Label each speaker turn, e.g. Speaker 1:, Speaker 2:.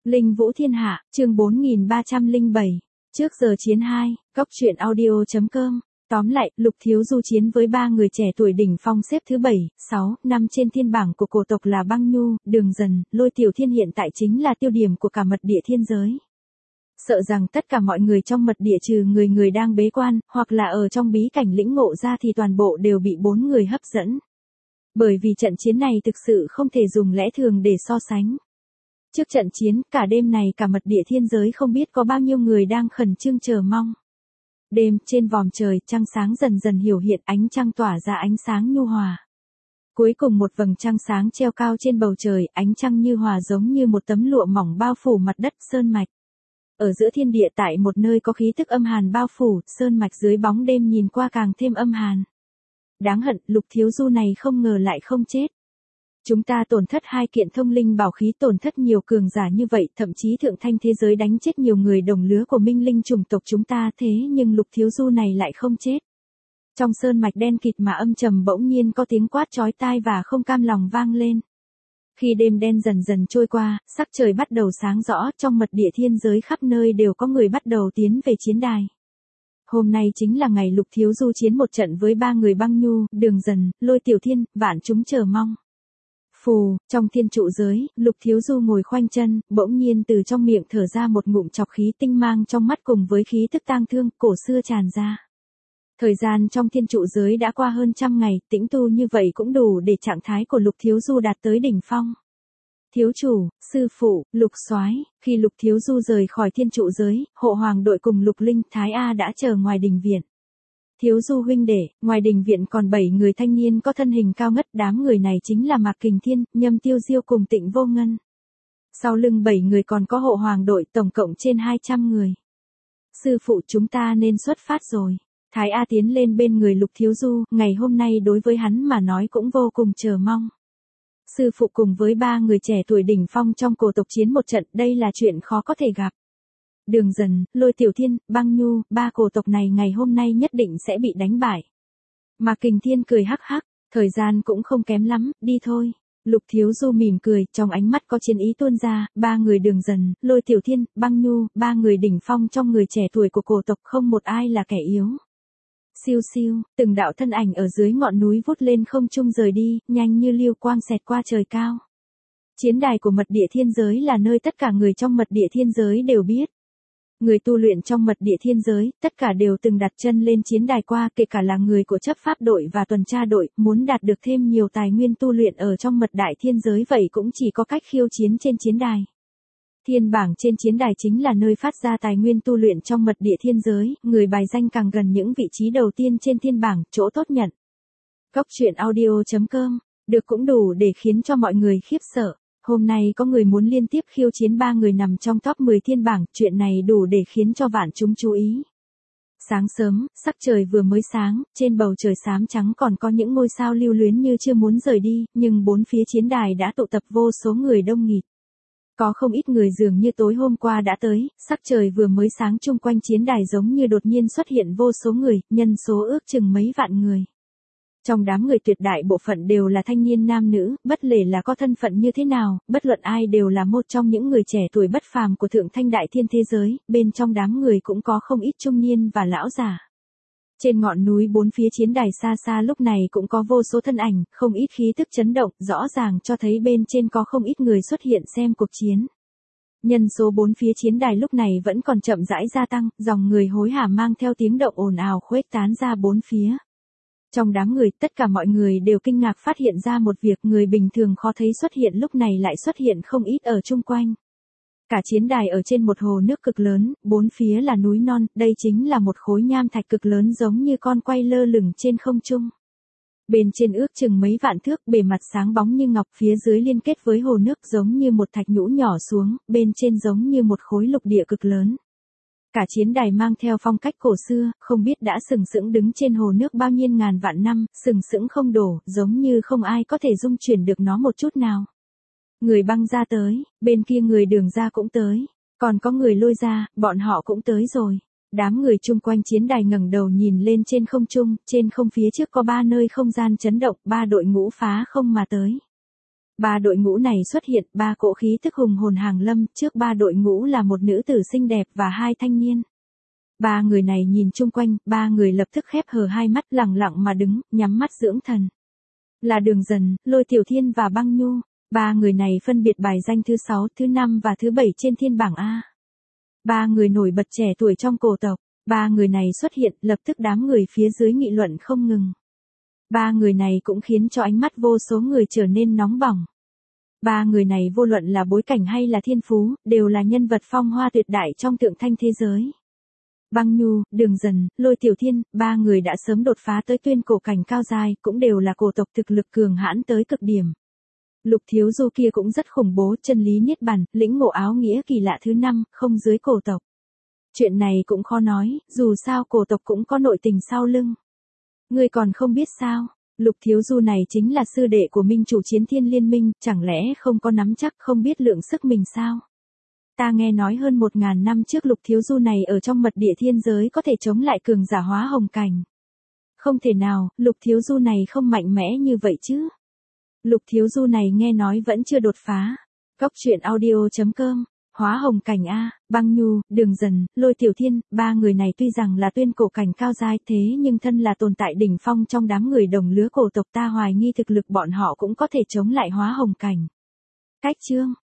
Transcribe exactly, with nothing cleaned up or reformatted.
Speaker 1: Linh Vũ Thiên Hạ, chương bốn nghìn ba trăm lẻ bảy. Trước giờ chiến hai, Cóc truyện audio chấm com. Tóm lại, Lục Thiếu Du chiến với ba người trẻ tuổi đỉnh phong xếp thứ bảy, sáu, năm trên thiên bảng của cổ tộc là Băng Nhu, Đường Dần, Lôi Tiểu Thiên hiện tại chính là tiêu điểm của cả mật địa thiên giới. Sợ rằng tất cả mọi người trong mật địa trừ người người đang bế quan, hoặc là ở trong bí cảnh lĩnh ngộ ra thì toàn bộ đều bị bốn người hấp dẫn. Bởi vì trận chiến này thực sự không thể dùng lẽ thường để so sánh. Trước trận chiến, cả đêm này cả mật địa thiên giới không biết có bao nhiêu người đang khẩn trương chờ mong. Đêm, trên vòm trời, trăng sáng dần dần hiểu hiện, ánh trăng tỏa ra ánh sáng nhu hòa. Cuối cùng một vầng trăng sáng treo cao trên bầu trời, ánh trăng như hòa giống như một tấm lụa mỏng bao phủ mặt đất sơn mạch. Ở giữa thiên địa tại một nơi có khí tức âm hàn bao phủ, sơn mạch dưới bóng đêm nhìn qua càng thêm âm hàn. Đáng hận, Lục Thiếu Du này không ngờ lại không chết. Chúng ta tổn thất hai kiện thông linh bảo khí, tổn thất nhiều cường giả như vậy, thậm chí thượng thanh thế giới đánh chết nhiều người đồng lứa của minh linh chủng tộc chúng ta, thế nhưng Lục Thiếu Du này lại không chết. Trong sơn mạch đen kịt mà âm trầm bỗng nhiên có tiếng quát chói tai và không cam lòng vang lên. Khi đêm đen dần dần trôi qua, sắc trời bắt đầu sáng rõ, trong mật địa thiên giới khắp nơi đều có người bắt đầu tiến về chiến đài. Hôm nay chính là ngày Lục Thiếu Du chiến một trận với ba người Băng Nhu, Đường Dần, Lôi Tiểu Thiên, vạn chúng chờ mong. Phù, trong thiên trụ giới, Lục Thiếu Du ngồi khoanh chân, bỗng nhiên từ trong miệng thở ra một ngụm trọc khí tinh mang trong mắt cùng với khí tức tang thương, cổ xưa tràn ra. Thời gian trong thiên trụ giới đã qua hơn trăm ngày, tĩnh tu như vậy cũng đủ để trạng thái của Lục Thiếu Du đạt tới đỉnh phong. Thiếu chủ, sư phụ, Lục Soái, khi Lục Thiếu Du rời khỏi thiên trụ giới, hộ hoàng đội cùng Lục Linh, Thái A đã chờ ngoài đình viện. Thiếu Du huynh đệ, ngoài đình viện còn bảy người thanh niên có thân hình cao ngất, đám người này chính là Mạc Kình Thiên, Nhâm Tiêu Diêu cùng Tịnh Vô Ngân. Sau lưng bảy người còn có hộ hoàng đội, tổng cộng trên hai trăm người. Sư phụ, chúng ta nên xuất phát rồi. Thái A tiến lên bên người Lục Thiếu Du, ngày hôm nay đối với hắn mà nói cũng vô cùng chờ mong. Sư phụ cùng với ba người trẻ tuổi đỉnh phong trong cổ tộc chiến một trận, đây là chuyện khó có thể gặp. Đường Dần, Lôi Tiểu Thiên, Băng Nhu, ba cổ tộc này ngày hôm nay nhất định sẽ bị đánh bại. Mạc Kình Thiên cười hắc hắc, thời gian cũng không kém lắm, đi thôi. Lục Thiếu Du mỉm cười, trong ánh mắt có chiến ý tuôn ra, ba người Đường Dần, Lôi Tiểu Thiên, Băng Nhu, ba người đỉnh phong trong người trẻ tuổi của cổ tộc không một ai là kẻ yếu. Siêu siêu, từng đạo thân ảnh ở dưới ngọn núi vút lên không trung rời đi, nhanh như lưu quang xẹt qua trời cao. Chiến đài của mật địa thiên giới là nơi tất cả người trong mật địa thiên giới đều biết. Người tu luyện trong mật địa thiên giới, tất cả đều từng đặt chân lên chiến đài qua, kể cả là người của chấp pháp đội và tuần tra đội, muốn đạt được thêm nhiều tài nguyên tu luyện ở trong mật đại thiên giới vậy cũng chỉ có cách khiêu chiến trên chiến đài. Thiên bảng trên chiến đài chính là nơi phát ra tài nguyên tu luyện trong mật địa thiên giới, người bài danh càng gần những vị trí đầu tiên trên thiên bảng, chỗ tốt nhận. Cóc truyện audio chấm com, được cũng đủ để khiến cho mọi người khiếp sợ. Hôm nay có người muốn liên tiếp khiêu chiến ba người nằm trong top mười thiên bảng, chuyện này đủ để khiến cho vạn chúng chú ý. Sáng sớm, sắc trời vừa mới sáng, trên bầu trời xám trắng còn có những ngôi sao lưu luyến như chưa muốn rời đi, nhưng bốn phía chiến đài đã tụ tập vô số người đông nghịt. Có không ít người dường như tối hôm qua đã tới, sắc trời vừa mới sáng chung quanh chiến đài giống như đột nhiên xuất hiện vô số người, nhân số ước chừng mấy vạn người. Trong đám người tuyệt đại bộ phận đều là thanh niên nam nữ, bất kể là có thân phận như thế nào, bất luận ai đều là một trong những người trẻ tuổi bất phàm của thượng thanh đại thiên thế giới, bên trong đám người cũng có không ít trung niên và lão già. Trên ngọn núi bốn phía chiến đài xa xa lúc này cũng có vô số thân ảnh, không ít khí tức chấn động, rõ ràng cho thấy bên trên có không ít người xuất hiện xem cuộc chiến. Nhân số bốn phía chiến đài lúc này vẫn còn chậm rãi gia tăng, dòng người hối hả mang theo tiếng động ồn ào khuếch tán ra bốn phía. Trong đám người, tất cả mọi người đều kinh ngạc phát hiện ra một việc người bình thường khó thấy xuất hiện lúc này lại xuất hiện không ít ở chung quanh. Cả chiến đài ở trên một hồ nước cực lớn, bốn phía là núi non, đây chính là một khối nham thạch cực lớn giống như con quay lơ lửng trên không trung. Bên trên ước chừng mấy vạn thước, bề mặt sáng bóng như ngọc, phía dưới liên kết với hồ nước giống như một thạch nhũ nhỏ xuống, bên trên giống như một khối lục địa cực lớn. Cả chiến đài mang theo phong cách cổ xưa, không biết đã sừng sững đứng trên hồ nước bao nhiêu ngàn vạn năm, sừng sững không đổ, giống như không ai có thể dung chuyển được nó một chút nào. Người Băng ra tới, bên kia người Đường ra cũng tới, còn có người Lôi ra, bọn họ cũng tới rồi. Đám người chung quanh chiến đài ngẩng đầu nhìn lên trên không trung, trên không phía trước có ba nơi không gian chấn động, ba đội ngũ phá không mà tới. Ba đội ngũ này xuất hiện, ba cỗ khí tức hùng hồn hàng lâm, trước ba đội ngũ là một nữ tử xinh đẹp và hai thanh niên. Ba người này nhìn chung quanh, ba người lập tức khép hờ hai mắt lặng lặng mà đứng, nhắm mắt dưỡng thần. Là Đường Dần, Lôi Tiểu Thiên và Băng Nhu. Ba người này phân biệt bài danh thứ sáu, thứ năm và thứ bảy trên thiên bảng A. Ba người nổi bật trẻ tuổi trong cổ tộc. Ba người này xuất hiện, lập tức đám người phía dưới nghị luận không ngừng. Ba người này cũng khiến cho ánh mắt vô số người trở nên nóng bỏng. Ba người này vô luận là bối cảnh hay là thiên phú, đều là nhân vật phong hoa tuyệt đại trong tượng thanh thế giới. Băng Nhu, Đường Dần, Lôi Tiểu Thiên, ba người đã sớm đột phá tới tuyên cổ cảnh cao giai, cũng đều là cổ tộc thực lực cường hãn tới cực điểm. Lục Thiếu Du kia cũng rất khủng bố, chân lý niết bàn, lĩnh ngộ áo nghĩa kỳ lạ thứ năm, không dưới cổ tộc. Chuyện này cũng khó nói, dù sao cổ tộc cũng có nội tình sau lưng. Ngươi còn không biết sao, Lục Thiếu Du này chính là sư đệ của minh chủ Chiến Thiên Liên Minh, chẳng lẽ không có nắm chắc không biết lượng sức mình sao? Ta nghe nói hơn một ngàn năm trước Lục Thiếu Du này ở trong mật địa thiên giới có thể chống lại cường giả hóa hồng cảnh. Không thể nào, Lục Thiếu Du này không mạnh mẽ như vậy chứ. Lục Thiếu Du này nghe nói vẫn chưa đột phá. Cóc truyện audio chấm com. Hóa hồng cảnh A, Băng Nhu, Đường Dần, Lôi Tiểu Thiên, ba người này tuy rằng là tuyên cổ cảnh cao giai thế nhưng thân là tồn tại đỉnh phong trong đám người đồng lứa cổ tộc, ta hoài nghi thực lực bọn họ cũng có thể chống lại hóa hồng cảnh. Cách chương